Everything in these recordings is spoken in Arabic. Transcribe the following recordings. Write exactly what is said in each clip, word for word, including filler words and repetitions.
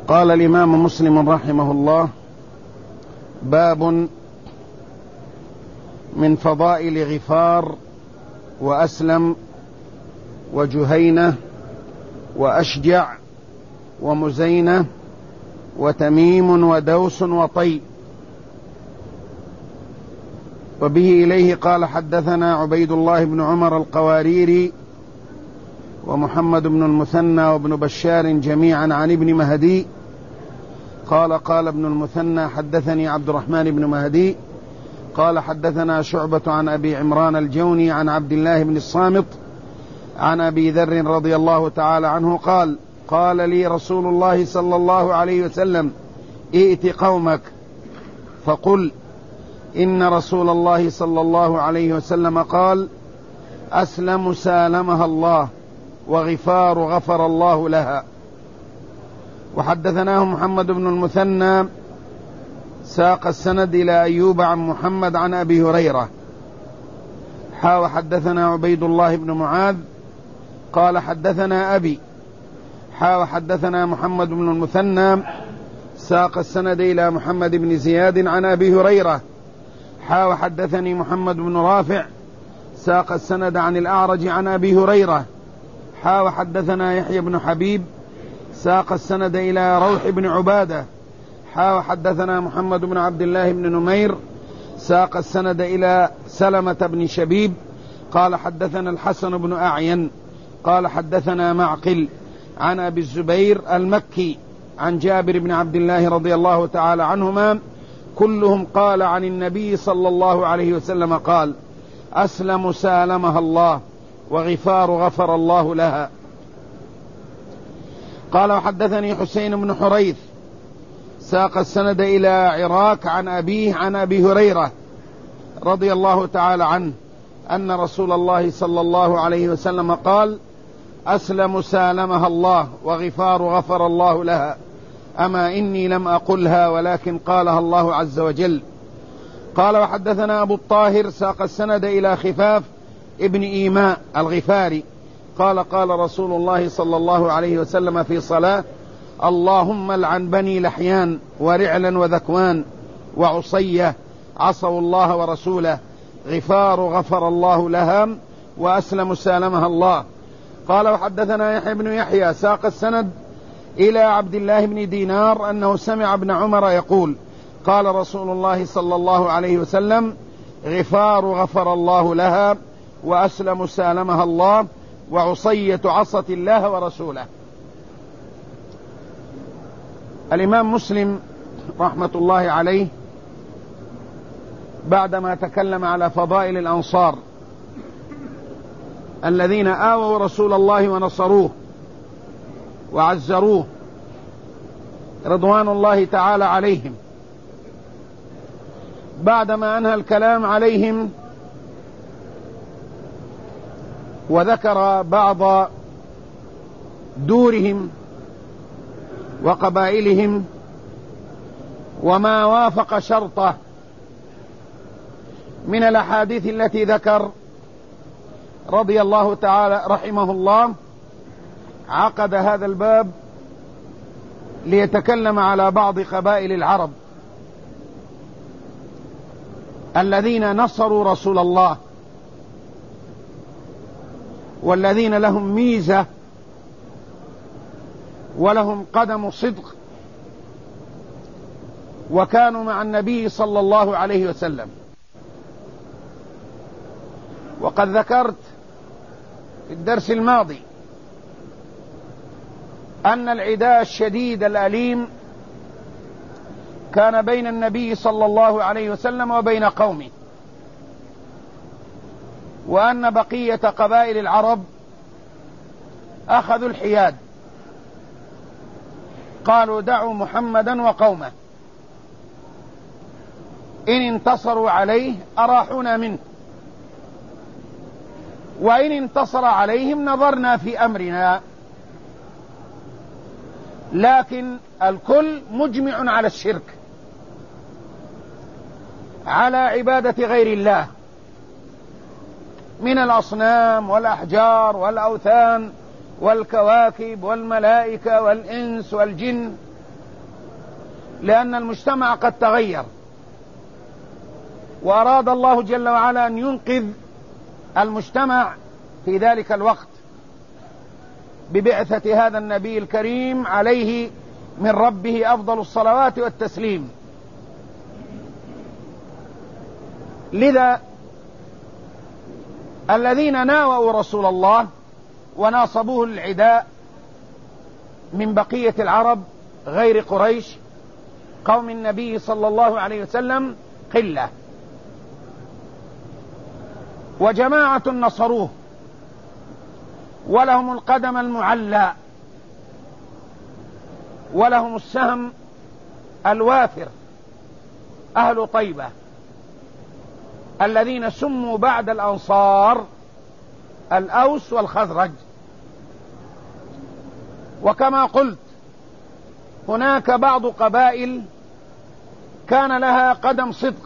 قال الإمام مسلم رحمه الله: باب من فضائل غفار وأسلم وجهينة وأشجع ومزينة وتميم ودوس وطي. وبه إليه قال: حدثنا عبيد الله بن عمر القواريري ومحمد بن المثنى وابن بشار جميعا عن ابن مهدي قال: قال ابن المثنى: حدثني عبد الرحمن بن مهدي قال: حدثنا شعبة عن أبي عمران الجوني عن عبد الله بن الصامت عن أبي ذر رضي الله تعالى عنه قال: قال لي رسول الله صلى الله عليه وسلم: ائت قومك فقل إن رسول الله صلى الله عليه وسلم قال: أسلم سالمها الله، وغفار غفر الله لها. وحدثناه محمد بن المثنى ساق السند إلى أيوب عن محمد عن أبي هريرة حا وحدثنا عبيد الله بن معاذ قال: حدثنا أبي حا وحدثنا محمد بن المثنى ساق السند إلى محمد بن زياد عن أبي هريرة حا وحدثني محمد بن رافع ساق السند عن الأعرج عن أبي هريرة حا وحدثنا يحيى بن حبيب ساق السند إلى روح بن عبادة حا وحدثنا محمد بن عبد الله بن نمير ساق السند إلى سلمة بن شبيب قال: حدثنا الحسن بن أعين قال: حدثنا معقل عن أبي الزبير المكي عن جابر بن عبد الله رضي الله تعالى عنهما كلهم قال عن النبي صلى الله عليه وسلم قال: أسلم سالمها الله، وغفار غفر الله لها. قال: وحدثني حسين بن حريث ساق السند إلى عراك عن أبيه عن أبي هريرة رضي الله تعالى عنه أن رسول الله صلى الله عليه وسلم قال: أسلم سالمها الله، وغفار غفر الله لها. أما إني لم أقلها ولكن قالها الله عز وجل. قال: وحدثنا أبو الطاهر ساق السند إلى خفاف ابن إيماء الغفاري قال: قال رسول الله صلى الله عليه وسلم في صلاة: اللهم لعن بني لحيان ورعلا وذكوان وعصية عصوا الله ورسوله، غفار غفر الله لها، وأسلم سالمها الله. قال: وحدثنا يحيى بن يحيى ساق السند إلى عبد الله بن دينار أنه سمع ابن عمر يقول: قال رسول الله صلى الله عليه وسلم: غفار غفر الله لها، وأسلم سالمها الله، وعصية عصت الله ورسوله. الإمام مسلم رحمة الله عليه بعدما تكلم على فضائل الأنصار الذين آووا رسول الله ونصروه وعزروه رضوان الله تعالى عليهم، بعدما أنهى الكلام عليهم وذكر بعض دورهم وقبائلهم وما وافق شرطه من الأحاديث التي ذكر رضي الله تعالى رحمه الله، عقد هذا الباب ليتكلم على بعض قبائل العرب الذين نصروا رسول الله، والذين لهم ميزة ولهم قدم صدق، وكانوا مع النبي صلى الله عليه وسلم. وقد ذكرت في الدرس الماضي أن العداء الشديد الأليم كان بين النبي صلى الله عليه وسلم وبين قومه، وأن بقية قبائل العرب أخذوا الحياد، قالوا: دعوا محمدا وقومه، إن انتصروا عليه أراحونا منه، وإن انتصر عليهم نظرنا في أمرنا. لكن الكل مجمع على الشرك، على عبادة غير الله من الأصنام والأحجار والأوثان والكواكب والملائكة والإنس والجن لأن المجتمع قد تغير، وأراد الله جل وعلا أن ينقذ المجتمع في ذلك الوقت ببعثة هذا النبي الكريم عليه من ربه أفضل الصلوات والتسليم. لذا الذين ناووا رسول الله وناصبوه العداء من بقية العرب غير قريش قوم النبي صلى الله عليه وسلم قلة، وجماعة نصروه ولهم القدم المعلى ولهم السهم الوافر أهل طيبة الذين سموا بعد الأنصار الأوس والخزرج. وكما قلت هناك بعض قبائل كان لها قدم صدق،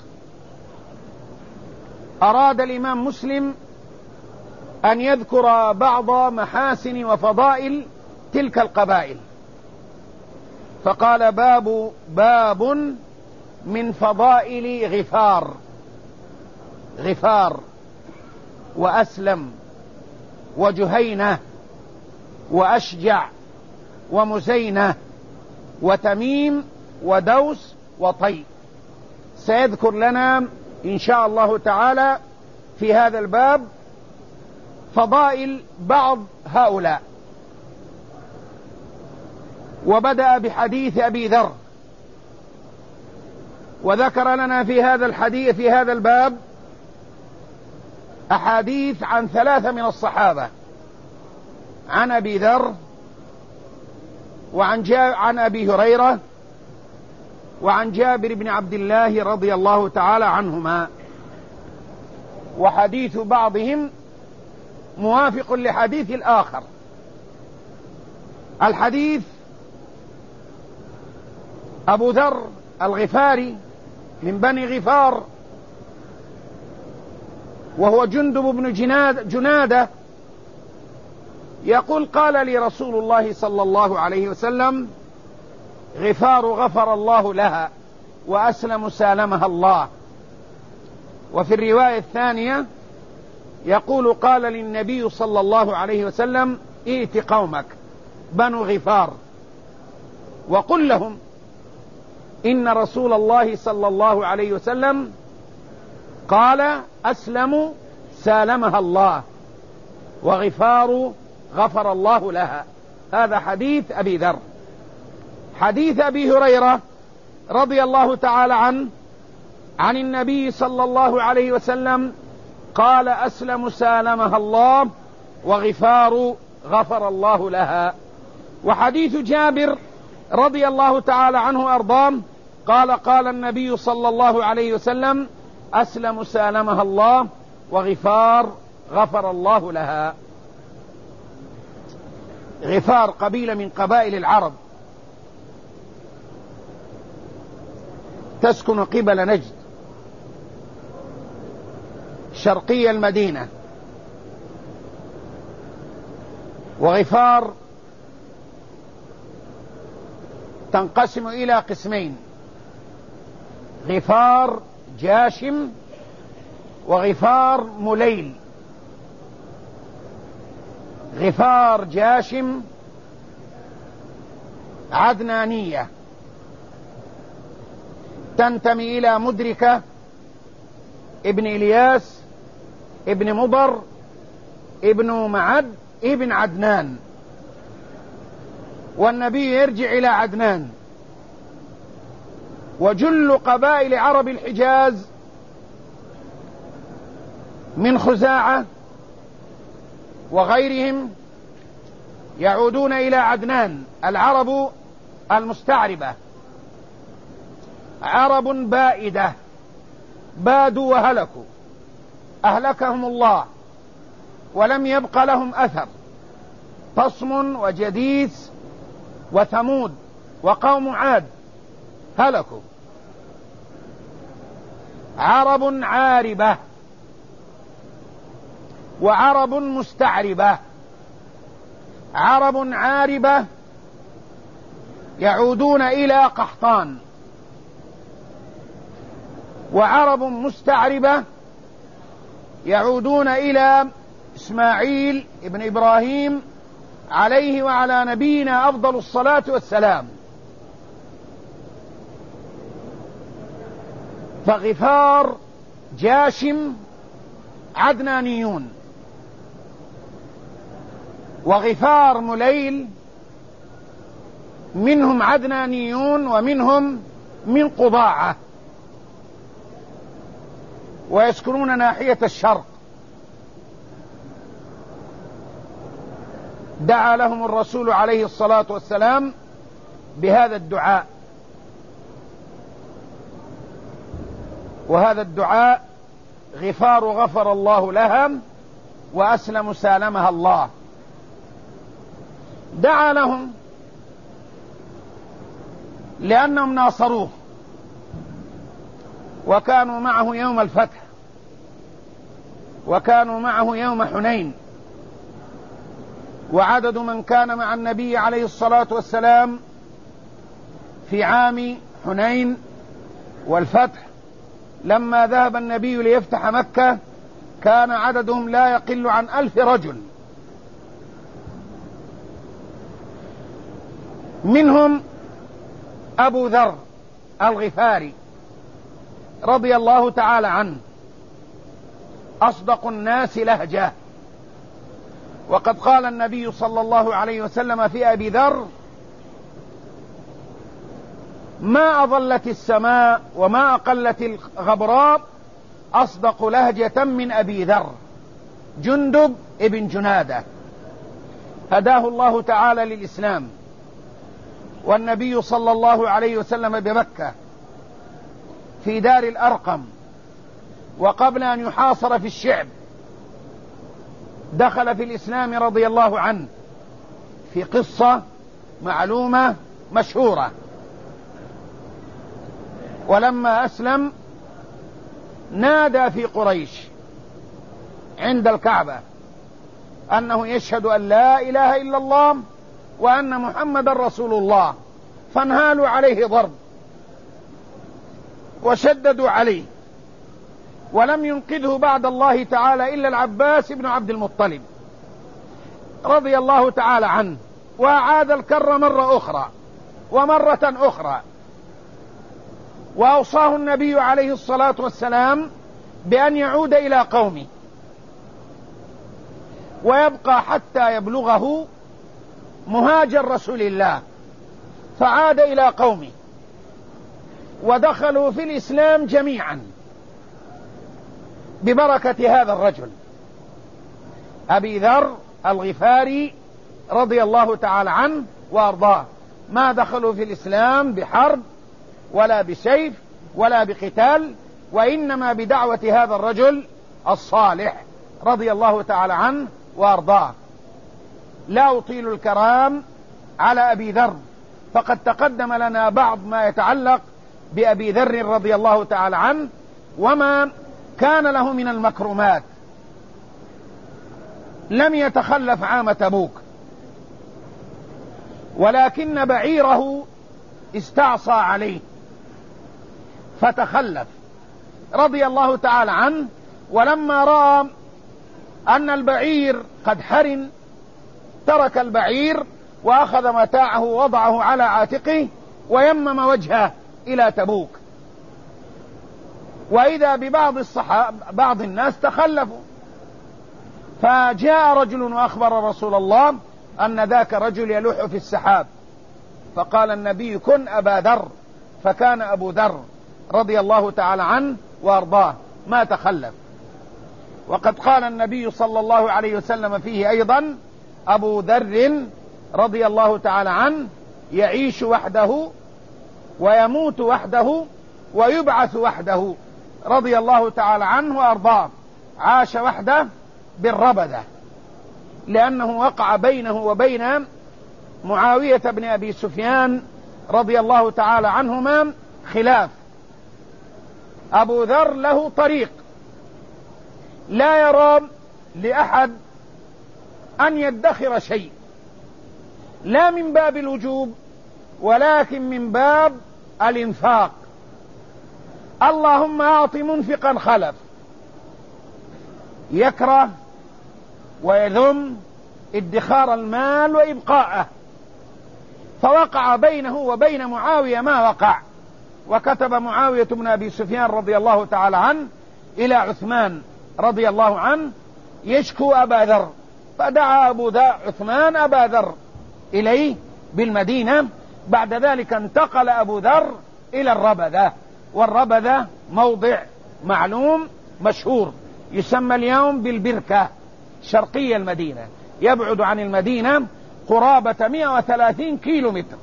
أراد الإمام مسلم أن يذكر بعض محاسن وفضائل تلك القبائل، فقال باب باب من فضائل غفار. غفار وأسلم وجهينة وأشجع ومزينة وتميم ودوس وطي، سيذكر لنا إن شاء الله تعالى في هذا الباب فضائل بعض هؤلاء. وبدأ بحديث أبي ذر، وذكر لنا في هذا الحديث في هذا الباب أحاديث عن ثلاثة من الصحابة، عن أبي ذر وعن عن أبي هريرة وعن جابر بن عبد الله رضي الله تعالى عنهما، وحديث بعضهم موافق لحديث الآخر. الحديث أبو ذر الغفاري من بني غفار، وهو جندب بن جنادة، يقول قال لي رسول الله صلى الله عليه وسلم غفار غفر الله لها وأسلم سالمها الله. وفي الرواية الثانية يقول قال للنبي صلى الله عليه وسلم ائت قومك بنو غفار وقل لهم إن رسول الله صلى الله عليه وسلم قال أسلم سالمها الله وغفار غفر الله لها. هذا حديث أبي ذر. حديث أبي هريرة رضي الله تعالى عنه عن النبي صلى الله عليه وسلم قال أسلم سالمها الله وغفار غفر الله لها. وحديث جابر رضي الله تعالى عنه أرضاه قال قال النبي صلى الله عليه وسلم أسلم سالمها الله وغفار غفر الله لها. غفار قبيلة من قبائل العرب تسكن قبل نجد شرقي المدينة. وغفار تنقسم إلى قسمين: غفار جاشم وغفار مليل. غفار جاشم عدنانية تنتمي إلى مدركة ابن إلياس ابن مضر ابن معد ابن عدنان، والنبي يرجع إلى عدنان. وجل قبائل عرب الحجاز من خزاعة وغيرهم يعودون إلى عدنان. العرب المستعربة عرب بائدة بادوا وهلكوا، أهلكهم الله ولم يبق لهم أثر. تصم وجديث وثمود وقوم عاد هلكوا. عرب عاربة وعرب مستعربة. عرب عاربة يعودون إلى قحطان وعرب مستعربة يعودون إلى إسماعيل ابن إبراهيم عليه وعلى نبينا أفضل الصلاة والسلام. فغفار جاشم عدنانيون، وغفار مليل منهم عدنانيون ومنهم من قضاعة، ويسكنون ناحية الشرق. دعا لهم الرسول عليه الصلاة والسلام بهذا الدعاء، وهذا الدعاء غفار غفر الله لها وأسلم سالمها الله. دعا لهم لأنهم ناصروه وكانوا معه يوم الفتح، وكانوا معه يوم حنين، وعدد من كان مع النبي عليه الصلاة والسلام في عام حنين والفتح لما ذهب النبي ليفتح مكة كان عددهم لا يقل عن ألف رجل، منهم أبو ذر الغفاري رضي الله تعالى عنه، أصدق الناس لهجة. وقد قال النبي صلى الله عليه وسلم في أبي ذر: ما أظلت السماء وما أقلت الغبراء أصدق لهجة من أبي ذر، جندب ابن جنادة، هداه الله تعالى للإسلام، والنبي صلى الله عليه وسلم بمكة في دار الأرقم، وقبل أن يحاصر في الشعب دخل في الإسلام رضي الله عنه في قصة معلومة مشهورة. ولما أسلم نادى في قريش عند الكعبة أنه يشهد أن لا إله إلا الله وأن محمد رسول الله، فانهالوا عليه ضرب وشددوا عليه، ولم ينقذه بعد الله تعالى إلا العباس بن عبد المطلب رضي الله تعالى عنه، وأعاد الكر مرة أخرى ومرة أخرى. وأوصاه النبي عليه الصلاة والسلام بأن يعود إلى قومه ويبقى حتى يبلغه مهاجر رسول الله، فعاد إلى قومه ودخلوا في الإسلام جميعا ببركة هذا الرجل أبي ذر الغفاري رضي الله تعالى عنه وأرضاه. ما دخلوا في الإسلام بحرب ولا بسيف ولا بقتال، وإنما بدعوة هذا الرجل الصالح رضي الله تعالى عنه وأرضاه. لا أطيل الكلام على أبي ذر، فقد تقدم لنا بعض ما يتعلق بأبي ذر رضي الله تعالى عنه وما كان له من المكرمات. لم يتخلف عام تبوك، ولكن بعيره استعصى عليه فتخلف رضي الله تعالى عنه، ولما رأى أن البعير قد حرن ترك البعير وأخذ متاعه ووضعه على عاتقه ويمم وجهه إلى تبوك. وإذا ببعض الصحابة بعض الناس تخلفوا، فجاء رجل وأخبر رسول الله أن ذاك رجل يلوح في السحاب، فقال النبي: كن أبا ذر، فكان أبو ذر رضي الله تعالى عنه وأرضاه ما تخلف. وقد قال النبي صلى الله عليه وسلم فيه أيضا: أبو ذر رضي الله تعالى عنه يعيش وحده ويموت وحده ويبعث وحده رضي الله تعالى عنه وأرضاه. عاش وحده بالربذة لأنه وقع بينه وبين معاوية بن أبي سفيان رضي الله تعالى عنهما خلاف. أبو ذر له طريق، لا يرى لأحد أن يدخر شيء، لا من باب الوجوب ولكن من باب الإنفاق. اللهم أعط منفقا خلف، يكره ويذم ادخار المال وإبقاءه، فوقع بينه وبين معاوية ما وقع. وكتب معاوية بن أبي سفيان رضي الله تعالى عنه إلى عثمان رضي الله عنه يشكو أبا ذر، فدعا أبو ذر عثمان أبا ذر إليه بالمدينة. بعد ذلك انتقل أبو ذر إلى الربذة، والربذة موضع معلوم مشهور يسمى اليوم بالبركة، شرقية المدينة، يبعد عن المدينة قرابة مئة وثلاثين كيلو متر.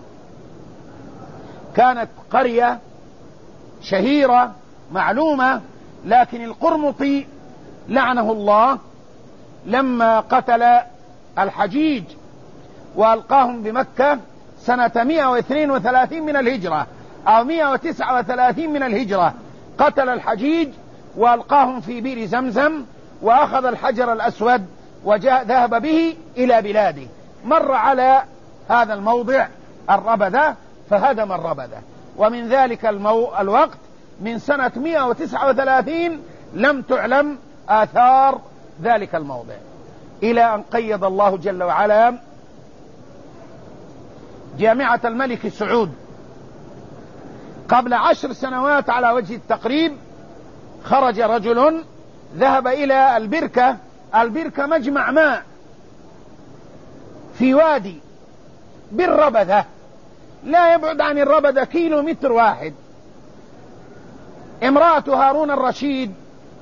كانت قرية شهيرة معلومة، لكن القرمطي لعنه الله لما قتل الحجيج وألقاهم بمكة سنة مئة واثنين وثلاثين من الهجرة أو مئة وتسعة وثلاثين من الهجرة، قتل الحجيج وألقاهم في بئر زمزم، وأخذ الحجر الأسود وجاء ذهب به إلى بلاده، مر على هذا الموضع الربذة فهدم الربذة. ومن ذلك المو... الوقت من سنة مئة وتسعة وثلاثين لم تعلم آثار ذلك الموضع، إلى أن قيض الله جل وعلا جامعة الملك سعود. قبل عشر سنوات على وجه التقريب خرج رجل ذهب إلى البركة، البركة مجمع ماء في وادي بالربذة، لا يبعد عن الربذة كيلو متر واحد. امرأة هارون الرشيد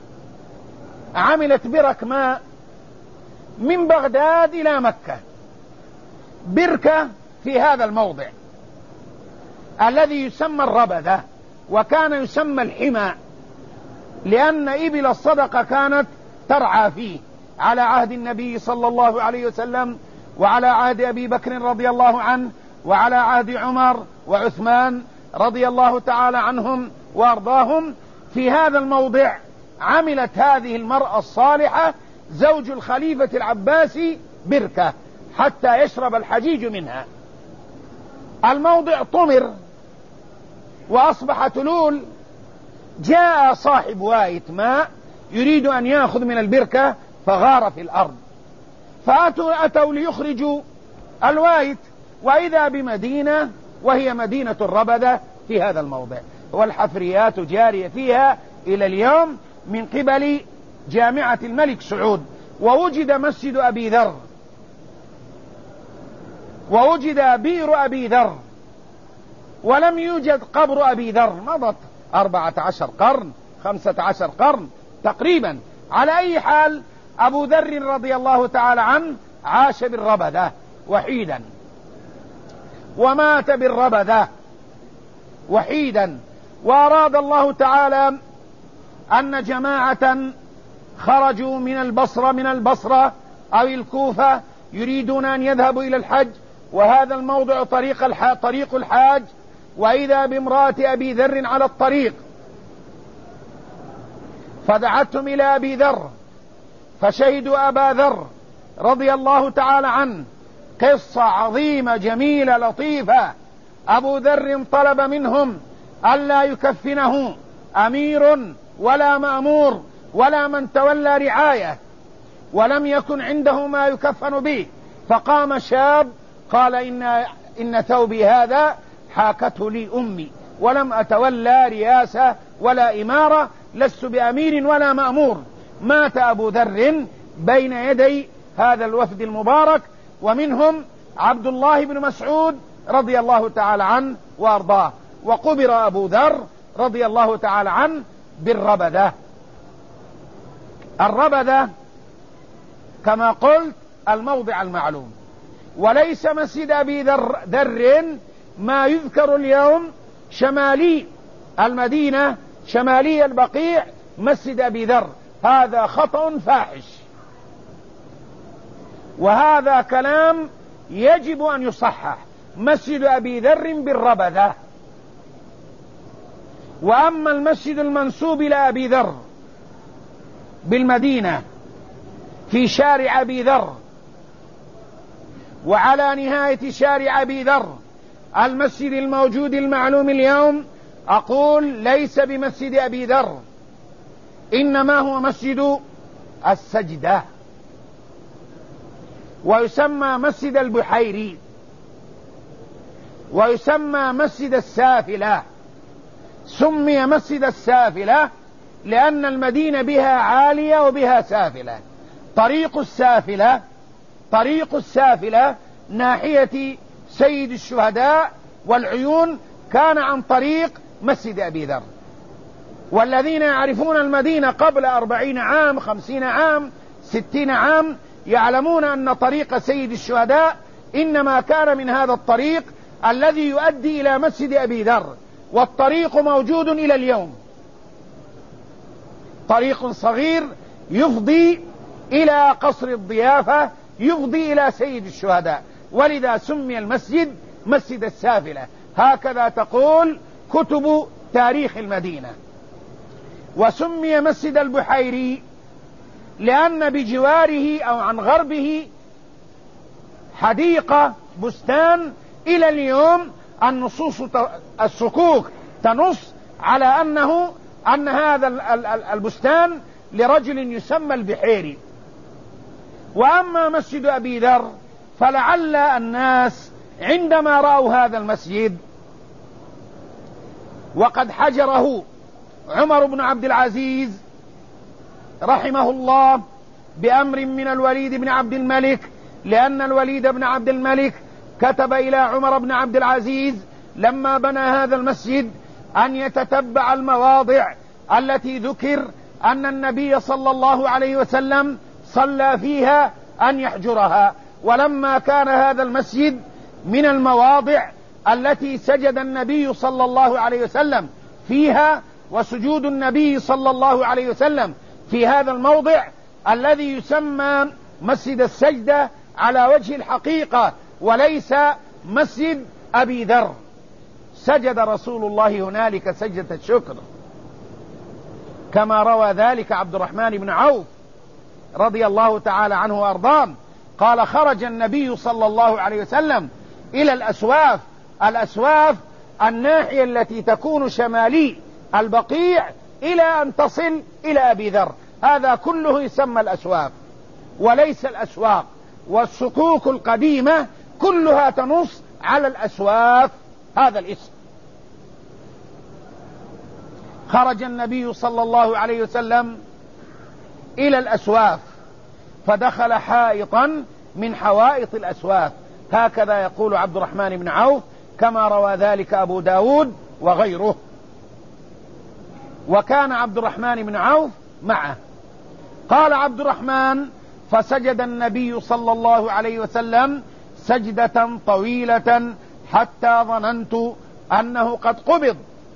عملت برك ماء من بغداد إلى مكة، بركة في هذا الموضع الذي يسمى الربذة، وكان يسمى الحمى لأن إبل الصدقة كانت ترعى فيه على عهد النبي صلى الله عليه وسلم، وعلى عهد أبي بكر رضي الله عنه، وعلى عهد عمر وعثمان رضي الله تعالى عنهم وأرضاهم. في هذا الموضع عملت هذه المرأة الصالحة زوج الخليفة العباسي بركة حتى يشرب الحجيج منها. الموضع طمر وأصبح تلول. جاء صاحب وايت ماء يريد أن يأخذ من البركة فغار في الأرض، فأتوا أتوا ليخرجوا الوايت، وإذا بمدينة وهي مدينة الربذة في هذا الموضع، والحفريات جارية فيها إلى اليوم من قبل جامعة الملك سعود. ووجد مسجد أبي ذر، ووجد بئر أبي ذر، ولم يوجد قبر أبي ذر. مضت أربعة عشر قرن خمسة عشر قرن تقريبا. على أي حال أبو ذر رضي الله تعالى عنه عاش بالربذة وحيدا، ومات بالربذة وحيدا. وأراد الله تعالى أن جماعة خرجوا من البصرة من البصرة أو الكوفة يريدون أن يذهبوا إلى الحج، وهذا الموضع طريق الحاج, طريق الحاج وإذا بامرأة أبي ذر على الطريق، فدعتهم إلى أبي ذر فشهدوا أبا ذر رضي الله تعالى عنه. قصة عظيمة جميلة لطيفة. أبو ذر طلب منهم ألا يكفنه أمير ولا مأمور ولا من تولى رعاية، ولم يكن عنده ما يكفن به، فقام شاب قال إن, إن ثوبي هذا حاكته لي أمي، ولم أتولى رياسة ولا إمارة، لست بأمير ولا مأمور. مات أبو ذر بين يدي هذا الوفد المبارك، ومنهم عبد الله بن مسعود رضي الله تعالى عنه وأرضاه. وقبر أبو ذر رضي الله تعالى عنه بالربذة. الربذة كما قلت الموضع المعلوم، وليس مسجد أبي ذر, ذر ما يذكر اليوم شمالي المدينة شمالي البقيع مسجد أبي ذر، هذا خطأ فاحش، وهذا كلام يجب أن يصحح. مسجد أبي ذر بالربذة. وأما المسجد المنسوب إلى أبي ذر بالمدينة في شارع أبي ذر، وعلى نهاية شارع أبي ذر المسجد الموجود المعلوم اليوم أقول ليس بمسجد أبي ذر، إنما هو مسجد السجدة، ويسمى مسجد البحيري، ويسمى مسجد السافلة. سمي مسجد السافلة لأن المدينة بها عالية وبها سافلة. طريق السافلة طريق السافلة ناحية سيد الشهداء والعيون كان عن طريق مسجد أبي ذر. والذين يعرفون المدينة قبل أربعين عام، خمسين عام، ستين عام، يعلمون أن طريق سيد الشهداء إنما كان من هذا الطريق الذي يؤدي إلى مسجد أبي ذر، والطريق موجود إلى اليوم، طريق صغير يفضي إلى قصر الضيافة، يفضي إلى سيد الشهداء، ولذا سمي المسجد مسجد السافلة. هكذا تقول كتب تاريخ المدينة. وسمي مسجد البحيري لأن بجواره أو عن غربه حديقة بستان إلى اليوم النصوص الصكوك تنص على أنه أن هذا البستان لرجل يسمى البحيري. وأما مسجد أبي ذر فلعل الناس عندما رأوا هذا المسجد وقد حجره عمر بن عبد العزيز رحمه الله بأمر من الوليد بن عبد الملك، لأن الوليد بن عبد الملك كتب إلى عمر بن عبد العزيز لما بنى هذا المسجد أن يتتبع المواضع التي ذكر أن النبي صلى الله عليه وسلم صلى فيها أن يحجرها. ولما كان هذا المسجد من المواضع التي سجد النبي صلى الله عليه وسلم فيها، وسجود النبي صلى الله عليه وسلم في هذا الموضع الذي يسمى مسجد السجدة على وجه الحقيقة وليس مسجد أبي ذر، سجد رسول الله هنالك سجدة الشكر، كما روى ذلك عبد الرحمن بن عوف رضي الله تعالى عنه وأرضاه قال: خرج النبي صلى الله عليه وسلم إلى الأسواف. الأسواف الناحية التي تكون شمالي البقيع إلى أن تصل إلى أبي ذر، هذا كله يسمى الأسواف وليس الأسواق. والصكوك القديمة كلها تنص على الأسواف هذا الاسم. خرج النبي صلى الله عليه وسلم إلى الأسواف فدخل حائطا من حوائط الأسواف، هكذا يقول عبد الرحمن بن عوف كما روى ذلك أبو داود وغيره. وكان عبد الرحمن بن عوف معه. قال عبد الرحمن: فسجد النبي صلى الله عليه وسلم سجدة طويلة حتى ظننت أنه قد قبض،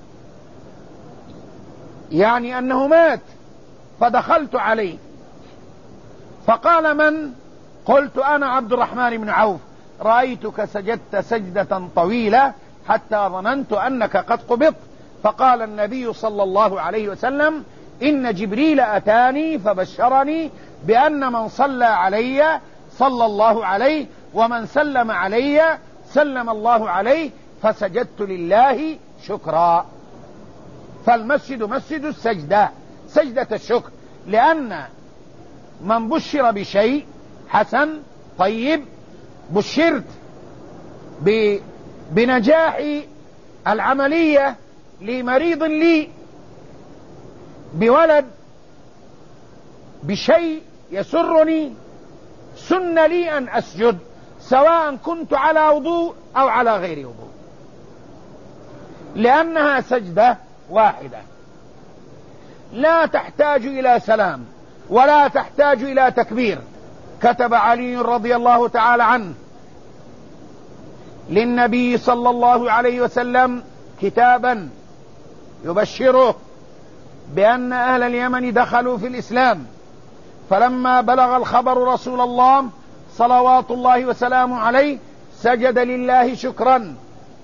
يعني أنه مات، فدخلت عليه فقال: من؟ قلت: أنا عبد الرحمن بن عوف، رأيتك سجدت سجدة طويلة حتى ظننت أنك قد قبضت. فقال النبي صلى الله عليه وسلم: إن جبريل أتاني فبشرني بأن من صلى علي صلى الله عليه، ومن سلم علي سلم الله عليه، فسجدت لله شكرا. فالمسجد مسجد السجدة، سجدة الشكر، لأن من بشر بشيء حسن طيب، بشرت بنجاح العملية لمريض لي بولد بشيء يسرني، سن لي أن أسجد سواء كنت على وضوء أو على غير وضوء، لأنها سجدة واحدة لا تحتاج إلى سلام ولا تحتاج إلى تكبير. كتب علي رضي الله تعالى عنه للنبي صلى الله عليه وسلم كتابا يبشره بأن أهل اليمن دخلوا في الإسلام، فلما بلغ الخبر رسول الله صلوات الله وسلامه عليه سجد لله شكرا.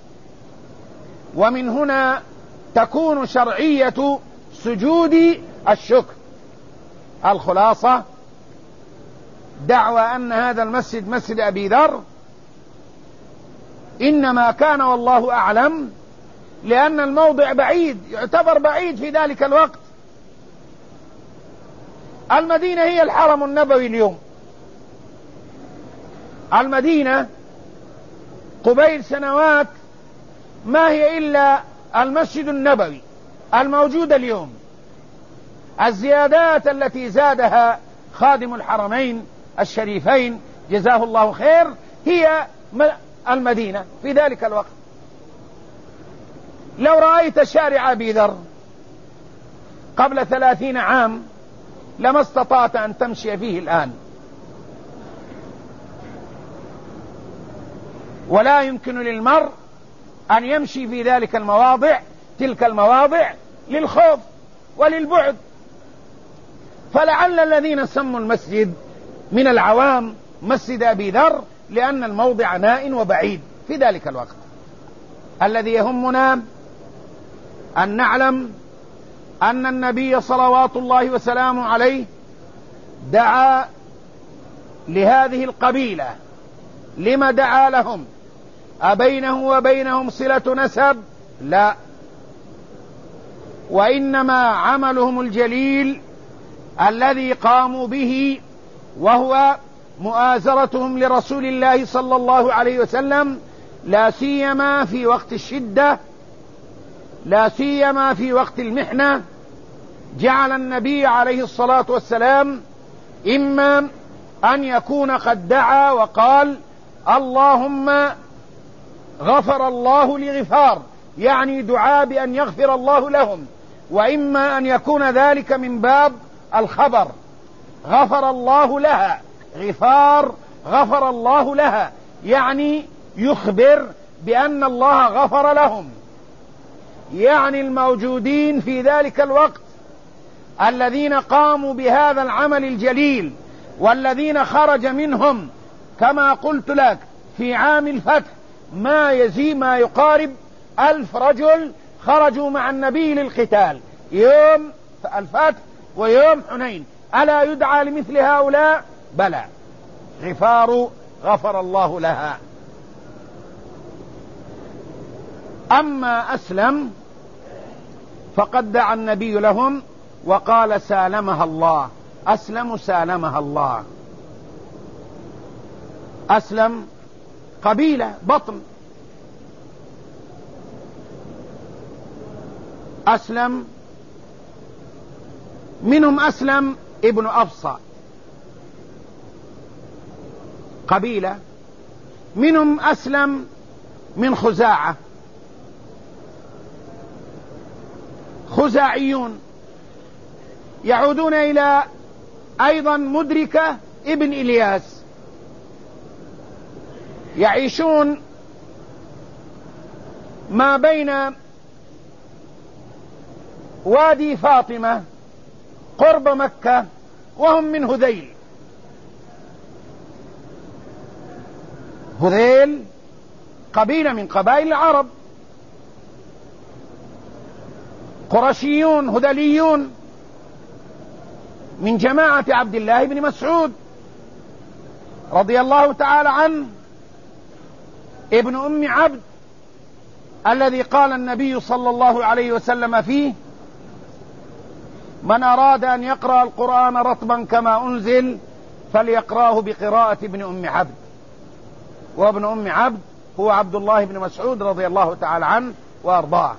ومن هنا تكون شرعية سجود الشكر. الخلاصة: دعوى أن هذا المسجد مسجد أبي ذر إنما كان والله أعلم لأن الموضع بعيد، يعتبر بعيد في ذلك الوقت. المدينة هي الحرم النبوي اليوم. المدينة قبيل سنوات ما هي إلا المسجد النبوي الموجود اليوم. الزيادات التي زادها خادم الحرمين الشريفين جزاه الله خير هي المدينة في ذلك الوقت. لو رأيت شارع أبي ذر قبل ثلاثين عام لما استطعت أن تمشي فيه الآن، ولا يمكن للمرء أن يمشي في ذلك المواضع تلك المواضع للخوف وللبعد. فلعل الذين سموا المسجد من العوام مسجد أبي ذر لأن الموضع نائٍ وبعيد في ذلك الوقت. الذي يهمنا أن نعلم أن النبي صلوات الله وسلامه عليه دعا لهذه القبيلة. لما دعا لهم؟ أبينه وبينهم صلة نسب؟ لا، وإنما عملهم الجليل الذي قاموا به وهو مؤازرتهم لرسول الله صلى الله عليه وسلم، لا سيما في وقت الشدة، لا سيما في وقت المحنة. جعل النبي عليه الصلاة والسلام إما أن يكون قد دعا وقال اللهم غفر الله لغفار، يعني دعاء بأن يغفر الله لهم، وإما أن يكون ذلك من باب الخبر، غفر الله لها، غفار غفر الله لها، يعني يخبر بأن الله غفر لهم. يعني الموجودين في ذلك الوقت الذين قاموا بهذا العمل الجليل والذين خرج منهم كما قلت لك في عام الفتح ما يزيد ما يقارب ألف رجل خرجوا مع النبي للقتال يوم الفتح ويوم حنين. ألا يدعى لمثل هؤلاء؟ بلى، غفار غفر الله لها. أما أسلم فقد دعا النبي لهم وقال سالمها الله، أسلم سالمها الله. أسلم قبيلة بطن، أسلم منهم أسلم ابن أبصى قبيلة، منهم أسلم من خزاعة خزاعيون، يعودون إلى أيضا مدركة ابن إلياس، يعيشون ما بين وادي فاطمة قرب مكة، وهم من هذيل. هذيل قبيلة من قبائل العرب، قرشيون هذليون من جماعة عبد الله بن مسعود رضي الله تعالى عنه ابن أم عبد، الذي قال النبي صلى الله عليه وسلم فيه من أراد أن يقرأ القرآن رطبا كما أنزل فليقرأه بقراءة ابن أم عبد. وابن أم عبد هو عبد الله بن مسعود رضي الله تعالى عنه وأرضاه.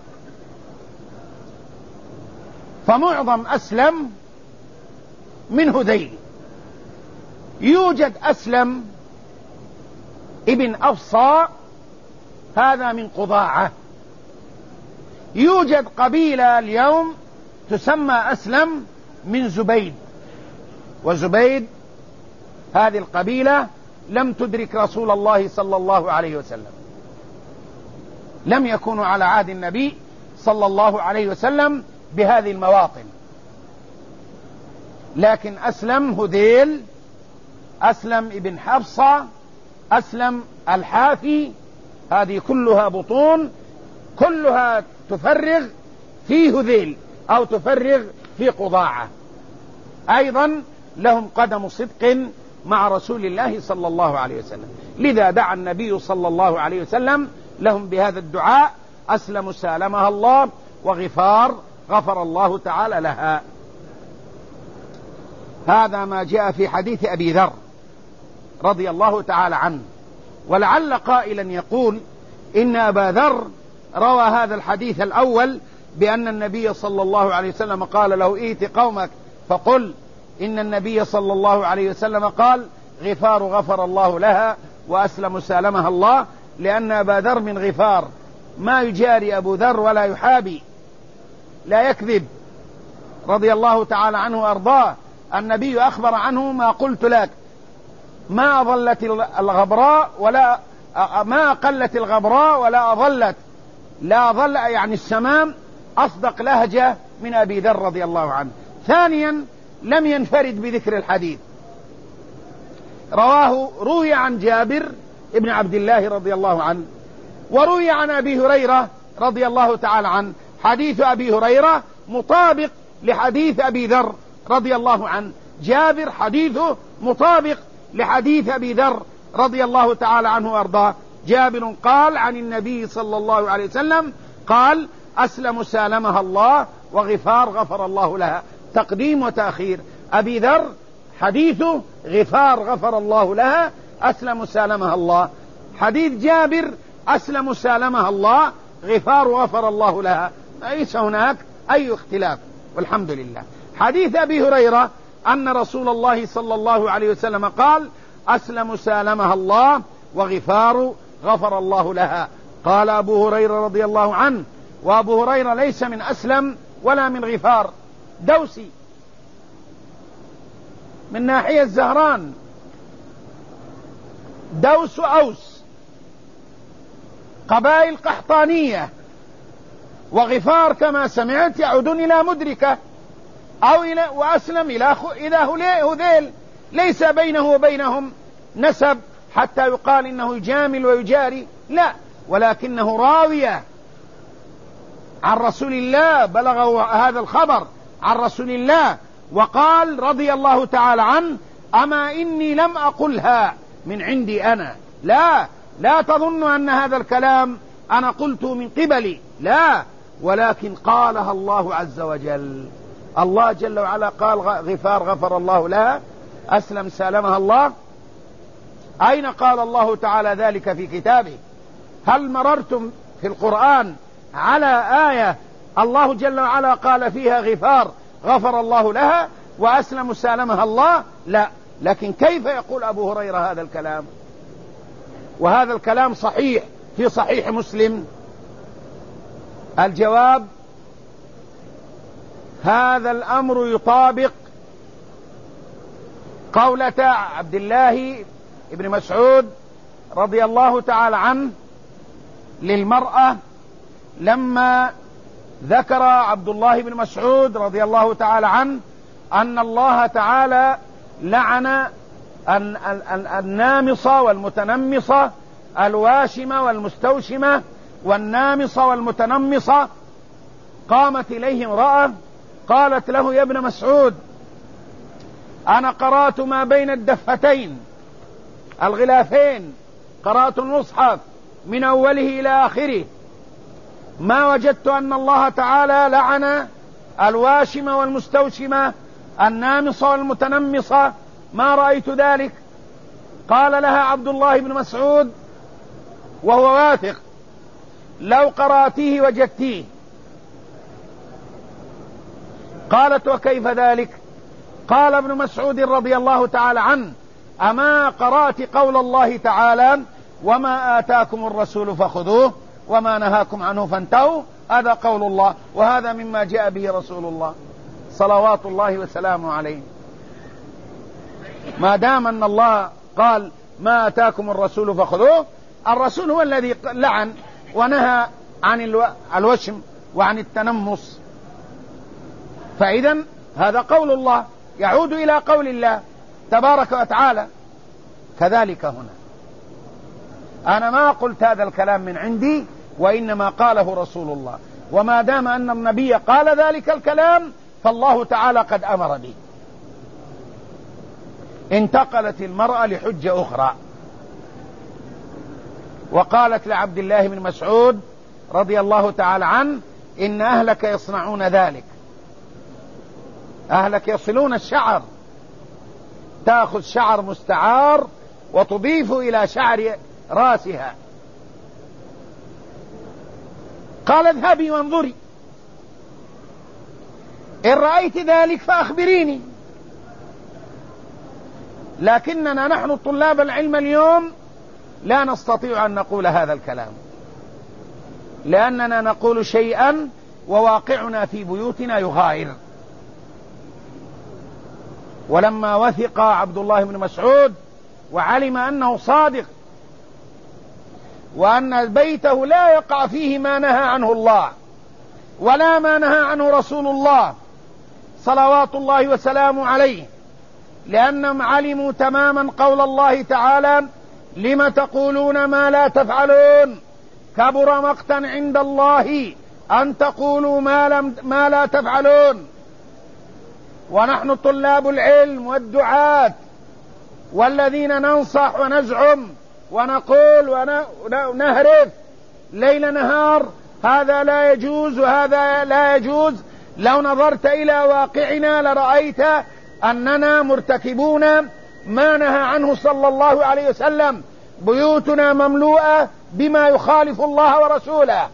فمعظم أسلم من هذيل. يوجد أسلم ابن أبصى، هذا من قضاعة. يوجد قبيلة اليوم تسمى أسلم من زبيد، وزبيد هذه القبيلة لم تدرك رسول الله صلى الله عليه وسلم، لم يكونوا على عهد النبي صلى الله عليه وسلم بهذه المواطن. لكن أسلم هذيل، أسلم ابن حفصة، أسلم الحافي، هذه كلها بطون، كلها تفرغ في هذيل أو تفرغ في قضاعة. أيضا لهم قدم صدق مع رسول الله صلى الله عليه وسلم، لذا دعا النبي صلى الله عليه وسلم لهم بهذا الدعاء أسلم سالمها الله، وغفار غفر الله تعالى لها. هذا ما جاء في حديث أبي ذر رضي الله تعالى عنه. ولعل قائلا يقول إن أبا ذر روى هذا الحديث الأول بأن النبي صلى الله عليه وسلم قال له ائت قومك فقل إن النبي صلى الله عليه وسلم قال غفار غفر الله لها وأسلم سالمها الله، لأن أبا ذر من غفار، ما يجاري أبو ذر ولا يحابي، لا يكذب رضي الله تعالى عنه وأرضاه. النبي أخبر عنه ما قلت لك، ما أظلت الغبراء ولا ما أقلت الغبراء ولا أظلت، لا أظل يعني السمام أصدق لهجة من أبي ذر رضي الله عنه. ثانيا لم ينفرد بذكر الحديث، رواه روي عن جابر ابن عبد الله رضي الله عنه، وروي عن أبي هريرة رضي الله تعالى عنه. حديث أبي هريرة مطابق لحديث أبي ذر رضي الله عنه، جابر حديثه مطابق لحديث أبي ذر رضي الله تعالى عنه وأرضاه. جابر قال عن النبي صلى الله عليه وسلم قال أسلم سالمها الله وغفار غفر الله لها، تقديم وتأخير. أبي ذر حديثه غفار غفر الله لها أسلم سالمها الله، حديث جابر أسلم سالمها الله غفار غفر الله لها، ليس هناك أي اختلاف والحمد لله. حديث أبي هريرة أن رسول الله صلى الله عليه وسلم قال أسلم سالمها الله وغفار غفر الله لها. قال أبو هريرة رضي الله عنه، وأبو هريرة ليس من أسلم ولا من غفار، دوسي من ناحية الزهران، دوس أوس، قبائل قحطانية، وغفار كما سمعت يعودون إلى مدركة أو إلى وأسلم إلى إلى هذيل، ليس بينه وبينهم نسب حتى يقال إنه يجامل ويجاري، لا، ولكنه راوية عن رسول الله، بلغه هذا الخبر عن رسول الله وقال رضي الله تعالى عنه أما إني لم أقلها من عندي أنا، لا لا تظن أن هذا الكلام أنا قلته من قبلي، لا، ولكن قالها الله عز وجل. الله جل وعلا قال غفار غفر الله لها أسلم سالمها الله. أين قال الله تعالى ذلك في كتابه؟ هل مررتم في القرآن على آية الله جل وعلا قال فيها غفار غفر الله لها وأسلم سالمها الله؟ لا. لكن كيف يقول أبو هريرة هذا الكلام؟ وهذا الكلام صحيح في صحيح مسلم. الجواب هذا الأمر يطابق قولة عبد الله ابن مسعود رضي الله تعالى عنه للمرأة لما ذكر عبد الله بن مسعود رضي الله تعالى عنه أن الله تعالى لعن النامصة والمتنمصة، الواشمة والمستوشمة والنامصة والمتنمصة. قامت إليه امرأة قالت له يا ابن مسعود أنا قرأت ما بين الدفتين الغلافين، قرأت المصحف من أوله إلى آخره، ما وجدت أن الله تعالى لعن الواشمة والمستوشمة النامصة والمتنمصة، ما رأيت ذلك. قال لها عبد الله بن مسعود وهو واثق لو قرأتيه وجدتيه. قالت وكيف ذلك؟ قال ابن مسعود رضي الله تعالى عنه أما قرأت قول الله تعالى وما آتاكم الرسول فخذوه وما نهاكم عنه فانتهوا؟ هذا قول الله، وهذا مما جاء به رسول الله صلوات الله وسلامه عليه. ما دام أن الله قال ما آتاكم الرسول فخذوه، الرسول هو الذي لعن ونهى عن الوشم وعن التنمص، فإذا هذا قول الله يعود إلى قول الله تبارك وتعالى. كذلك هنا أنا ما قلت هذا الكلام من عندي، وإنما قاله رسول الله، وما دام أن النبي قال ذلك الكلام فالله تعالى قد أمر به. انتقلت المرأة لحجة أخرى وقالت لعبد الله بن مسعود رضي الله تعالى عنه: إن أهلك يصنعون ذلك، أهلك يصلون الشعر، تأخذ شعر مستعار وتضيف إلى شعر رأسها. قال: اذهبي وانظري، إن رأيت ذلك فأخبريني. لكننا نحن طلاب العلم اليوم لا نستطيع أن نقول هذا الكلام، لأننا نقول شيئا وواقعنا في بيوتنا يغاير. ولما وثق عبد الله بن مسعود وعلم أنه صادق وأن بيته لا يقع فيه ما نهى عنه الله ولا ما نهى عنه رسول الله صلوات الله وسلامه عليه، لأنهم علموا تماما قول الله تعالى: لم تقولون ما لا تفعلون كبر مقتا عند الله أن تقولوا ما, لم ما لا تفعلون. ونحن طلاب العلم والدعاة والذين ننصح ونزعم ونقول ونهرف ليل نهار هذا لا يجوز وهذا لا يجوز، لو نظرت إلى واقعنا لرأيت أننا مرتكبون ما نهى عنه صلى الله عليه وسلم. بيوتنا مملوءة بما يخالف الله ورسوله.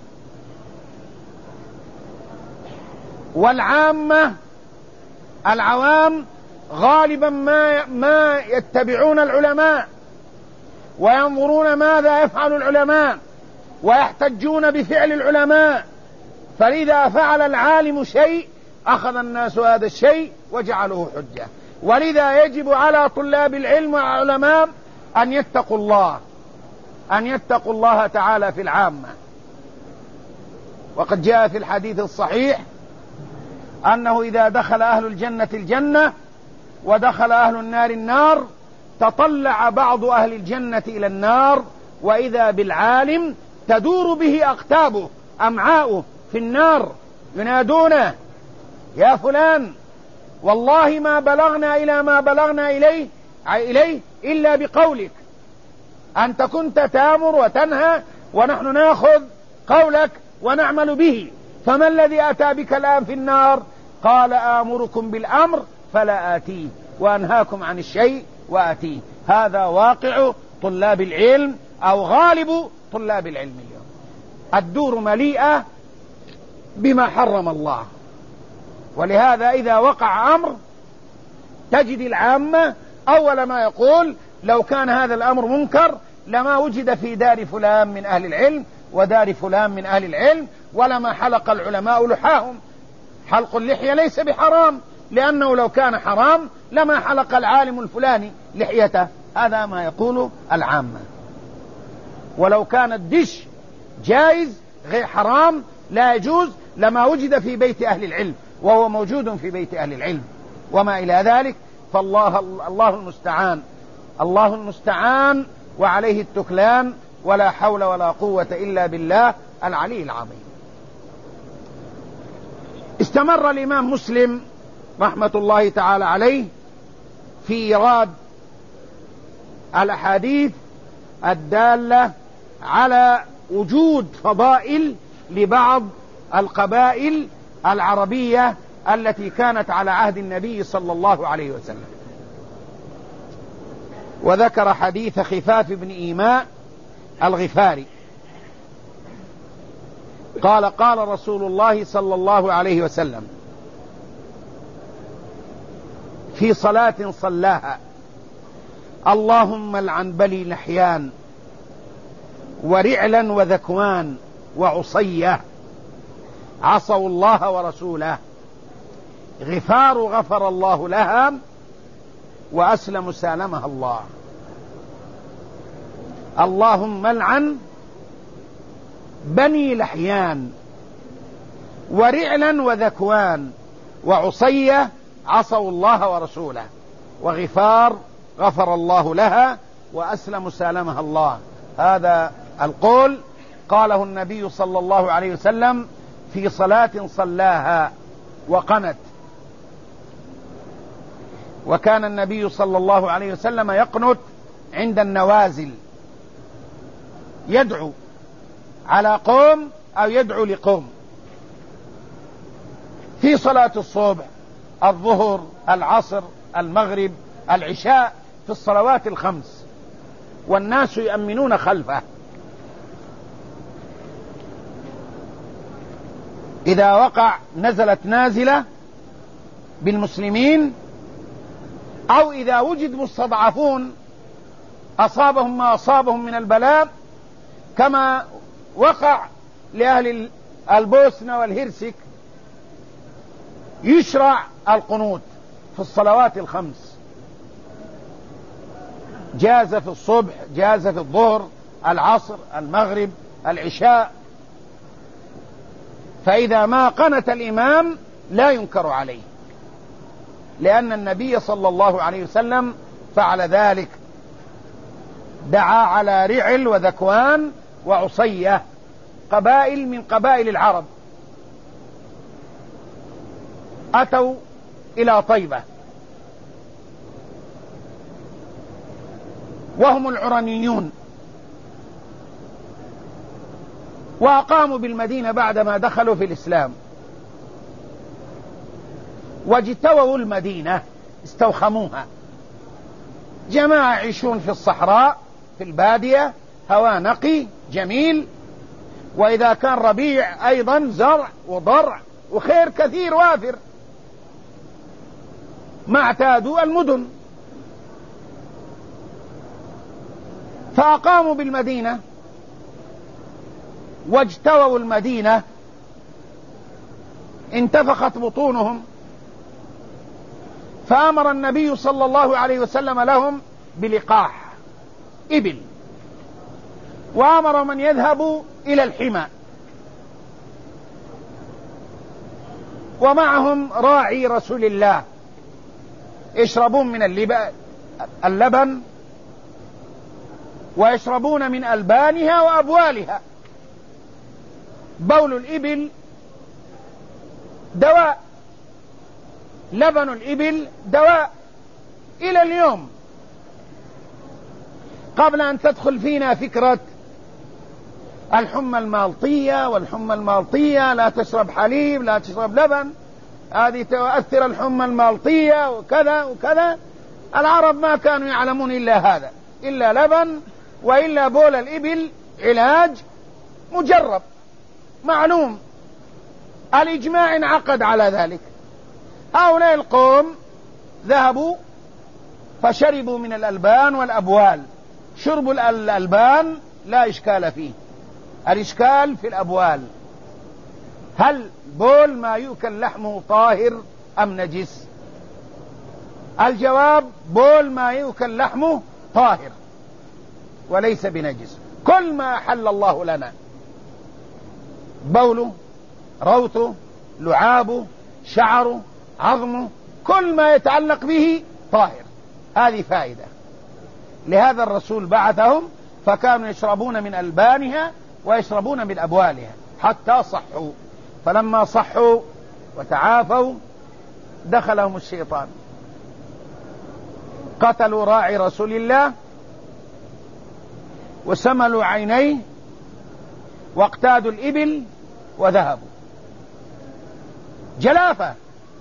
والعامة العوام غالبا ما ما يتبعون العلماء وينظرون ماذا يفعل العلماء ويحتجون بفعل العلماء، فلذا فعل العالم شيء أخذ الناس هذا الشيء وجعلوه حجة. ولذا يجب على طلاب العلم والعلماء أن يتقوا الله، أن يتقوا الله تعالى في العامة. وقد جاء في الحديث الصحيح أنه إذا دخل أهل الجنة الجنة ودخل أهل النار النار تطلع بعض أهل الجنة إلى النار وإذا بالعالم تدور به أقتابه أمعاؤه في النار ينادونه: يا فلان والله ما بلغنا إلى ما بلغنا إليه إليه إلا بقولك، أنت كنت تأمر وتنهى ونحن نأخذ قولك ونعمل به، فما الذي أتى بك الآن في النار؟ قال: آمركم بالأمر فلا آتيه وأنهاكم عن الشيء وآتيه. هذا واقع طلاب العلم أو غالب طلاب العلم اليوم. الدور مليئة بما حرم الله، ولهذا إذا وقع أمر تجد العامة أول ما يقول: لو كان هذا الأمر منكر لما وجد في دار فلان من أهل العلم ودار فلان من أهل العلم ولما حلق العلماء لحاهم. حلق اللحية ليس بحرام، لأنه لو كان حرام لما حلق العالم الفلاني لحيته. هذا ما يقول العامة. ولو كان الدش جائز غير حرام لا يجوز لما وجد في بيت أهل العلم، وهو موجود في بيت أهل العلم وما إلى ذلك. فالله الله المستعان، الله المستعان وعليه التكلان، ولا حول ولا قوة إلا بالله العلي العظيم. استمر الإمام مسلم رحمة الله تعالى عليه في إيراد الأحاديث الدالة على وجود فضائل لبعض القبائل العربية التي كانت على عهد النبي صلى الله عليه وسلم. وذكر حديث خفاف بن إيماء الغفاري قال: قال رسول الله صلى الله عليه وسلم في صلاة صلاها: اللهم لعن بني لحيان ورعلا وذكوان وعصية عصوا الله ورسوله، غفار غفر الله لها وأسلم سالمها الله. اللهم لعن بني لحيان ورعلا وذكوان وعصية عصوا الله ورسوله، وغفار غفر الله لها وأسلم سالمها الله. هذا القول قاله النبي صلى الله عليه وسلم في صلاة صلاها وقنت. وكان النبي صلى الله عليه وسلم يقنت عند النوازل، يدعو على قوم أو يدعو لقوم. في صلاة الصبح، الظهر، العصر، المغرب، العشاء، في الصلوات الخمس، والناس يؤمنون خلفه. إذا وقع نزلت نازلة بالمسلمين، أو إذا وجد مستضعفون أصابهم ما أصابهم من البلاء، كما وقع لأهل البوسنة والهرسك، يشرع القنوت في الصلوات الخمس، جاز في الصبح، جاز في الظهر، العصر، المغرب، العشاء. فإذا ما قنت الإمام لا ينكر عليه، لأن النبي صلى الله عليه وسلم فعل ذلك، دعا على رعل وذكوان وعصية، قبائل من قبائل العرب، أتوا إلى طيبة وهم العرنيون، وأقاموا بالمدينة بعدما دخلوا في الإسلام، واجتووا المدينة، استوخموها. جماعة يعيشون في الصحراء في البادية، هواء نقي جميل، وإذا كان ربيع أيضا زرع وضرع وخير كثير وافر، ما اعتادوا المدن. فأقاموا بالمدينة واجتووا المدينة، انتفخت بطونهم، فأمر النبي صلى الله عليه وسلم لهم بلقاح إبل، وأمر من يذهبوا إلى الحمى، ومعهم راعي رسول الله، يشربون من اللبن ويشربون من ألبانها وأبوالها. بول الإبل دواء، لبن الإبل دواء إلى اليوم. قبل أن تدخل فينا فكرة الحمى المالطية والحمى المالطية لا تشرب حليب لا تشرب لبن، هذه تؤثر الحمى المالطية وكذا وكذا، العرب ما كانوا يعلمون إلا هذا، إلا لبن وإلا بول الإبل علاج مجرب معلوم، الإجماع انعقد على ذلك. هؤلاء القوم ذهبوا فشربوا من الألبان والأبوال. شرب الألبان لا إشكال فيه، الإشكال في الأبوال. هل بول ما يؤكل لحمه طاهر أم نجس؟ الجواب بول ما يؤكل لحمه طاهر وليس بنجس. كل ما حل الله لنا، بوله، روثه، لعابه، شعره، عظمه، كل ما يتعلق به طاهر. هذه فائدة. لهذا الرسول بعثهم، فكانوا يشربون من ألبانها ويشربون من أبوالها حتى صحوا. فلما صحوا وتعافوا دخلهم الشيطان، قتلوا راعي رسول الله وسملوا عينيه واقتادوا الإبل وذهبوا جلافة،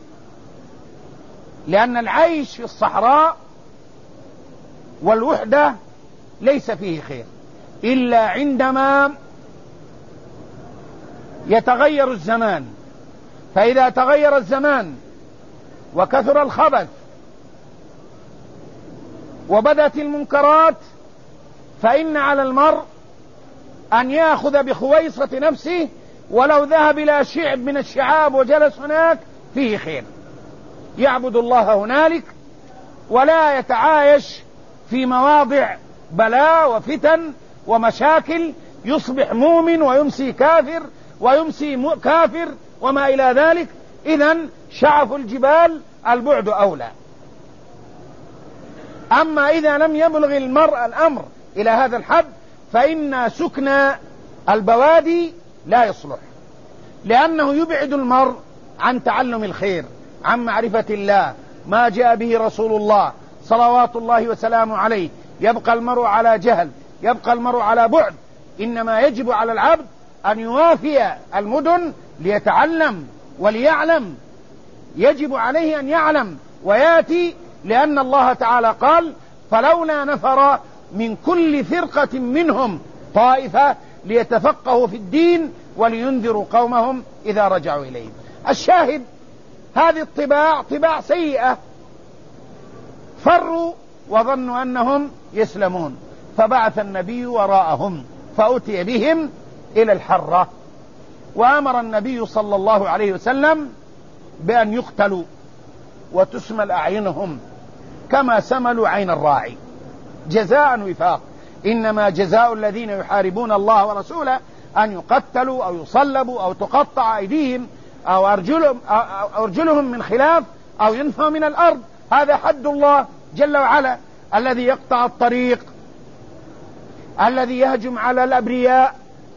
لأن العيش في الصحراء والوحدة ليس فيه خير إلا عندما يتغير الزمان. فإذا تغير الزمان وكثر الخبث وبدت المنكرات، فإن على المرء أن يأخذ بخويصة نفسه، ولو ذهب إلى شعب من الشعاب وجلس هناك فيه خير، يعبد الله هنالك ولا يتعايش في مواضع بلاء وفتن ومشاكل، يصبح مؤمن ويمسي كافر ويمسي كافر وما إلى ذلك. إذن شعف الجبال البعد أولى. أما إذا لم يبلغ المرء الأمر إلى هذا الحد، فإن سكن البوادي لا يصلح، لأنه يبعد المرء عن تعلم الخير، عن معرفة الله، ما جاء به رسول الله صلوات الله وسلامه عليه. يبقى المرء على جهل، يبقى المرء على بعد. إنما يجب على العبد أن يوافي المدن ليتعلم وليعلم، يجب عليه أن يعلم ويأتي، لأن الله تعالى قال: فلولا نفر من كل فرقة منهم طائفة ليتفقهوا في الدين ولينذروا قومهم إذا رجعوا إليهم. الشاهد هذه الطباع طباع سيئة، فروا وظنوا أنهم يسلمون، فبعث النبي وراءهم فأتي بهم إلى الحرة، وأمر النبي صلى الله عليه وسلم بأن يقتلوا وتسمل أعينهم كما سملوا عين الراعي جزاء وفاق. إنما جزاء الذين يحاربون الله ورسوله أن يقتلوا أو يصلبوا أو تقطع أيديهم أو أرجلهم, أو أرجلهم من خلاف أو ينفوا من الأرض. هذا حد الله جل وعلا، الذي يقطع الطريق، الذي يهجم على الأبرياء،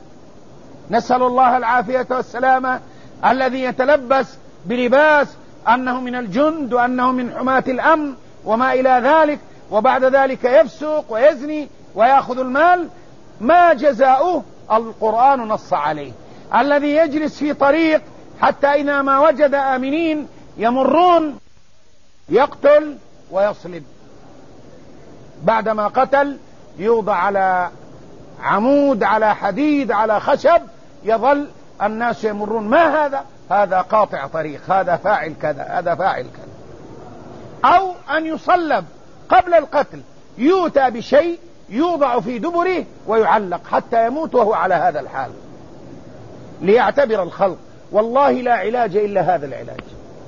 نسأل الله العافية والسلامة، الذي يتلبس بلباس أنه من الجند وأنه من حماة الأمن وما إلى ذلك، وبعد ذلك يفسق ويزني ويأخذ المال. ما جزاؤه؟ القرآن نص عليه. الذي يجلس في طريق حتى إذا ما وجد آمنين يمرون يقتل ويصلب، بعدما قتل يوضع على عمود على حديد على خشب، يظل الناس يمرون: ما هذا؟ هذا قاطع طريق، هذا فاعل كذا، هذا فاعل كذا. أو أن يصلب قبل القتل، يؤتى بشيء يوضع في دبره ويعلق حتى يموت وهو على هذا الحال، ليعتبر الخلق. والله لا علاج إلا هذا العلاج،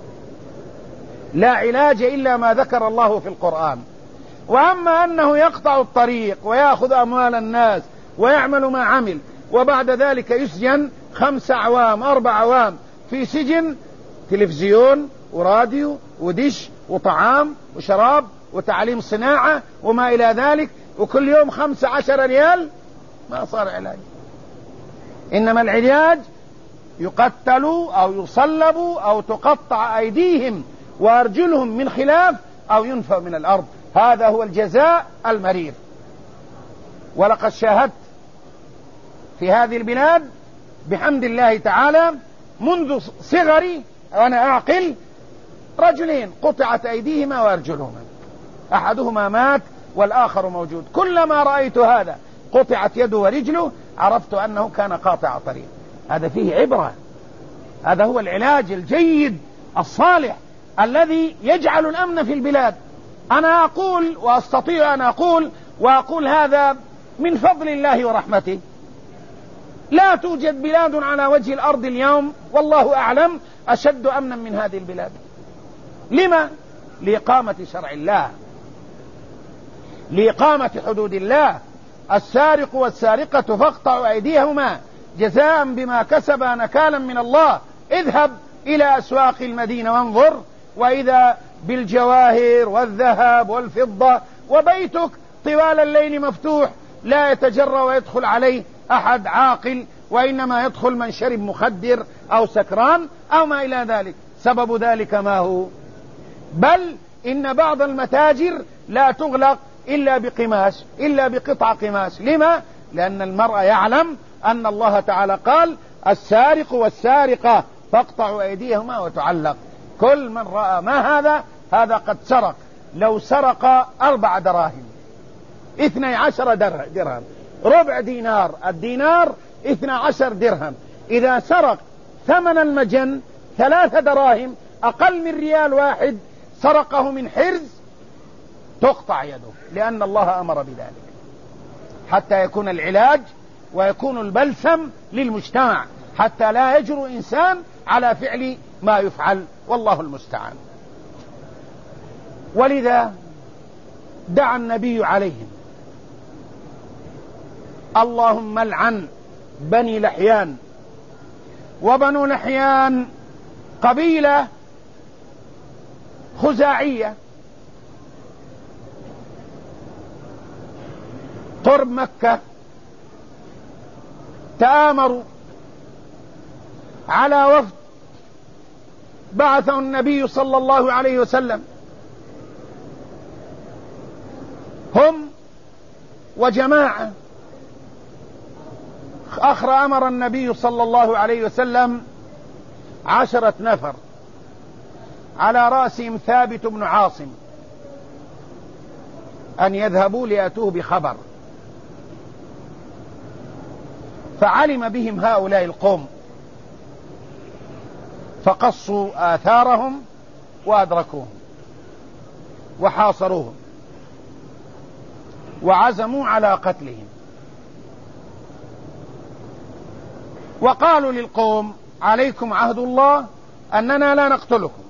لا علاج إلا ما ذكر الله في القرآن. وأما أنه يقطع الطريق ويأخذ أموال الناس ويعمل ما عمل، وبعد ذلك يسجن خمس أعوام أربع أعوام في سجن، تلفزيون وراديو ودش وطعام وشراب وتعليم صناعة وما إلى ذلك، وكل يوم خمس عشر ريال، ما صار علاج. إنما العلاج يقتلوا أو يصلبوا أو تقطع أيديهم وأرجلهم من خلاف أو ينفوا من الأرض. هذا هو الجزاء المرير. ولقد شاهدت في هذه البلاد بحمد الله تعالى منذ صغري وأنا أعقل رجلين قطعت أيديهما وأرجلهما، أحدهما مات والآخر موجود. كلما رأيت هذا قطعت يده ورجله عرفت أنه كان قاطع طريق. هذا فيه عبرة، هذا هو العلاج الجيد الصالح الذي يجعل الأمن في البلاد. أنا أقول وأستطيع أن أقول وأقول هذا من فضل الله ورحمته. لا توجد بلاد على وجه الأرض اليوم والله أعلم أشد أمنا من هذه البلاد. لما؟ لإقامة شرع الله، لإقامة حدود الله. السارق والسارقة فاقطعوا أيديهما جزاء بما كسبا نكالا من الله. اذهب إلى أسواق المدينة وانظر، وإذا بالجواهر والذهب والفضة، وبيتك طوال الليل مفتوح لا يتجرى ويدخل عليه أحد عاقل، وإنما يدخل من شرب مخدر أو سكران أو ما إلى ذلك. سبب ذلك ما هو؟ بل إن بعض المتاجر لا تغلق إلا بقماش، إلا بقطع قماش. لما؟ لأن المرء يعلم أن الله تعالى قال: السارق والسارقة فاقطعوا أيديهما وتعلق. كل من رأى ما هذا هذا قد سرق. لو سرق أربع دراهم اثني عشر درهم، ربع دينار، الدينار اثنى عشر درهم. إذا سرق ثمن المجن ثلاث دراهم، أقل من ريال واحد، سرقه من حرز، تقطع يده، لأن الله أمر بذلك حتى يكون العلاج ويكون البلسم للمجتمع، حتى لا يجرؤ إنسان على فعل ما يفعل، والله المستعان. ولذا دعا النبي عليهم: اللهم العن بني لحيان. وبنو لحيان قبيلة خزاعية قرب مكة، تآمروا على وفد بعثه النبي صلى الله عليه وسلم، هم وجماعة آخر أمر النبي صلى الله عليه وسلم عشرة نفر على رأسهم ثابت بن عاصم أن يذهبوا ليأتوه بخبر، فعلم بهم هؤلاء القوم فقصوا آثارهم وأدركوهم وحاصروهم وعزموا على قتلهم، وقالوا للقوم: عليكم عهد الله أننا لا نقتلكم.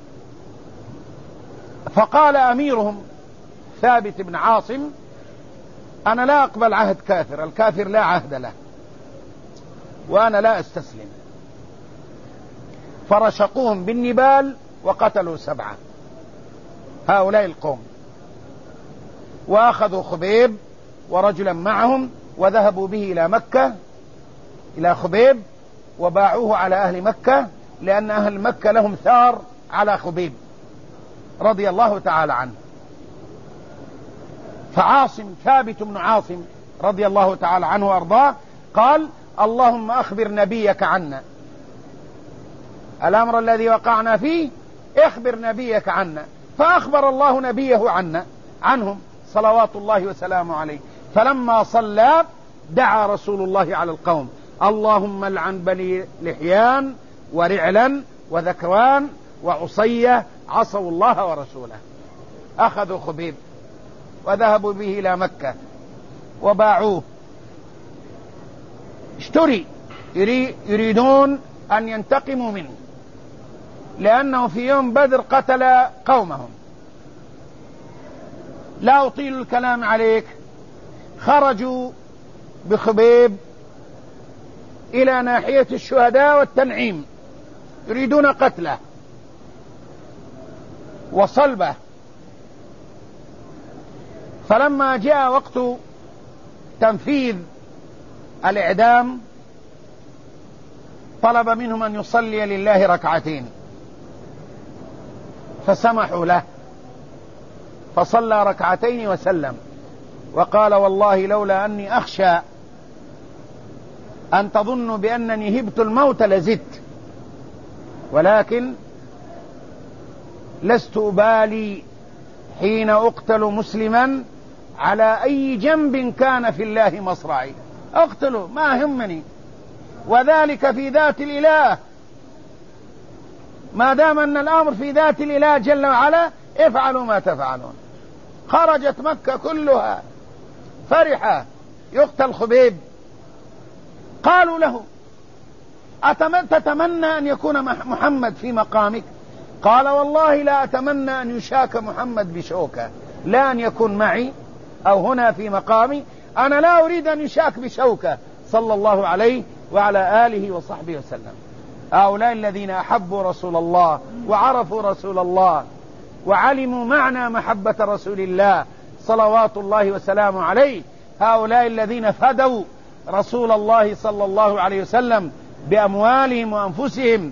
فقال أميرهم ثابت بن عاصم: أنا لا أقبل عهد كافر، الكافر لا عهد له، وأنا لا أستسلم. فرشقوهم بالنبال وقتلوا سبعة هؤلاء القوم، وأخذوا خبيب ورجلا معهم وذهبوا به إلى مكة إلى خبيب وباعوه على أهل مكة، لأن أهل مكة لهم ثار على خبيب رضي الله تعالى عنه. فعاصم ثابت بن عاصم رضي الله تعالى عنه وأرضاه قال: اللهم أخبر نبيك عنا، الأمر الذي وقعنا فيه اخبر نبيك عنا. فأخبر الله نبيه عنا عنهم صلوات الله وسلامه عليه. فلما صلى دعا رسول الله على القوم: اللهم لعن بني لحيان ورعلا وذكوان وعصية عصوا الله ورسوله. أخذوا خبيب وذهبوا به إلى مكة وباعوه، اشتري، يريدون أن ينتقموا منه، لأنه في يوم بدر قتل قومهم. لا أطيل الكلام عليك. خرجوا بخبيب إلى ناحية الشهداء والتنعيم، يريدون قتله وصلبه. فلما جاء وقت تنفيذ الإعدام طلب منهم أن يصلي لله ركعتين، فسمحوا له، فصلى ركعتين وسلم، وقال: والله لولا أني أخشى أن تظنوا بأنني هبت الموت لزدت، ولكن لست أبالي حين أقتل مسلما على أي جنب كان في الله مصرعي، أقتله ما همني، وذلك في ذات الإله، ما دام أن الأمر في ذات الإله جل وعلا افعلوا ما تفعلون. خرجت مكة كلها فرحة يقتل خبيب. قالوا له: أتتمنى أن يكون محمد في مقامك؟ قال: والله لا أتمنى أن يشاك محمد بشوكة، لا أن يكون معي أو هنا في مقامي، أنا لا أريد أن يشاك بشوكة، صلى الله عليه وعلى آله وصحبه وسلم. هؤلاء الذين أحبوا رسول الله وعرفوا رسول الله وعلموا معنى محبة رسول الله صلوات الله وسلامه عليه، هؤلاء الذين فدوا رسول الله صلى الله عليه وسلم بأموالهم وأنفسهم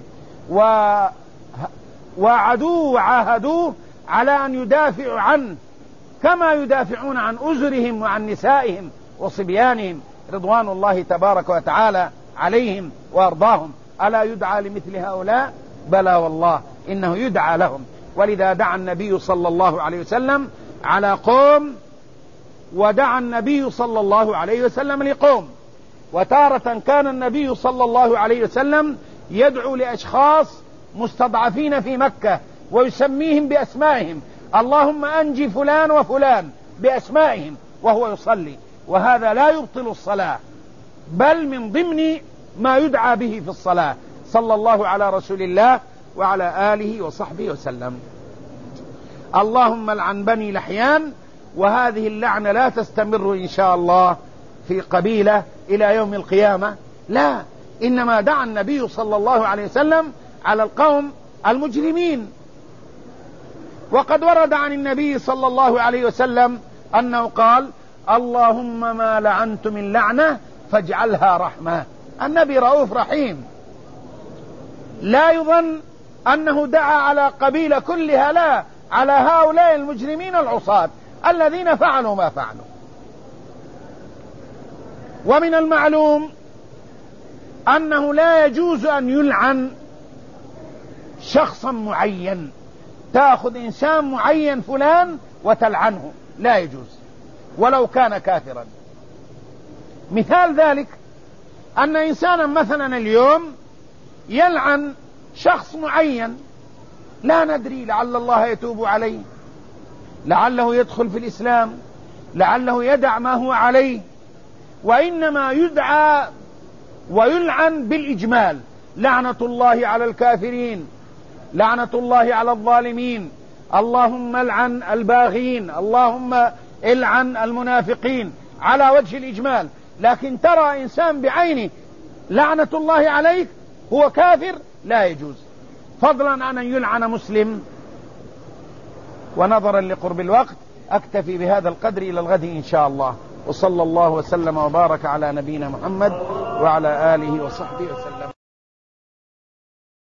ووعدوه وعاهدوه على أن يدافعوا عنه كما يدافعون عن أزرهم وعن نسائهم وصبيانهم رضوان الله تبارك وتعالى عليهم وأرضاهم. ألا يدعى لمثل هؤلاء؟ بلى والله إنه يدعى لهم. ولذا دعا النبي صلى الله عليه وسلم على قوم، ودعا النبي صلى الله عليه وسلم لقوم. وتارة كان النبي صلى الله عليه وسلم يدعو لأشخاص مستضعفين في مكة ويسميهم بأسمائهم: اللهم أنجي فلان وفلان بأسمائهم وهو يصلي. وهذا لا يبطل الصلاة، بل من ضمن ما يدعى به في الصلاة. صلى الله على رسول الله وعلى آله وصحبه وسلم. اللهم لعن بني لحيان، وهذه اللعنة لا تستمر إن شاء الله في قبيلة إلى يوم القيامة، لا، إنما دعا النبي صلى الله عليه وسلم على القوم المجرمين. وقد ورد عن النبي صلى الله عليه وسلم أنه قال: اللهم ما لعنت من لعنة فاجعلها رحمة. النبي رؤوف رحيم، لا يظن أنه دعا على قبيلة كلها، لا، على هؤلاء المجرمين العصاة الذين فعلوا ما فعلوا. ومن المعلوم أنه لا يجوز أن يلعن شخصا معين، تأخذ إنسان معين فلان وتلعنه، لا يجوز ولو كان كافرا. مثال ذلك أن إنسانا مثلا اليوم يلعن شخص معين، لا ندري، لعل الله يتوب عليه، لعله يدخل في الإسلام، لعله يدع ما هو عليه، وإنما يدعى ويلعن بالإجمال: لعنة الله على الكافرين، لعنة الله على الظالمين، اللهم العن الباغين، اللهم العن المنافقين، على وجه الإجمال. لكن ترى إنسان بعينه لعنة الله عليك هو كافر، لا يجوز، فضلا عن أن يلعن مسلم. ونظرا لقرب الوقت أكتفي بهذا القدر إلى الغد إن شاء الله، وصلى الله وسلم وبارك على نبينا محمد وعلى آله وصحبه وسلم.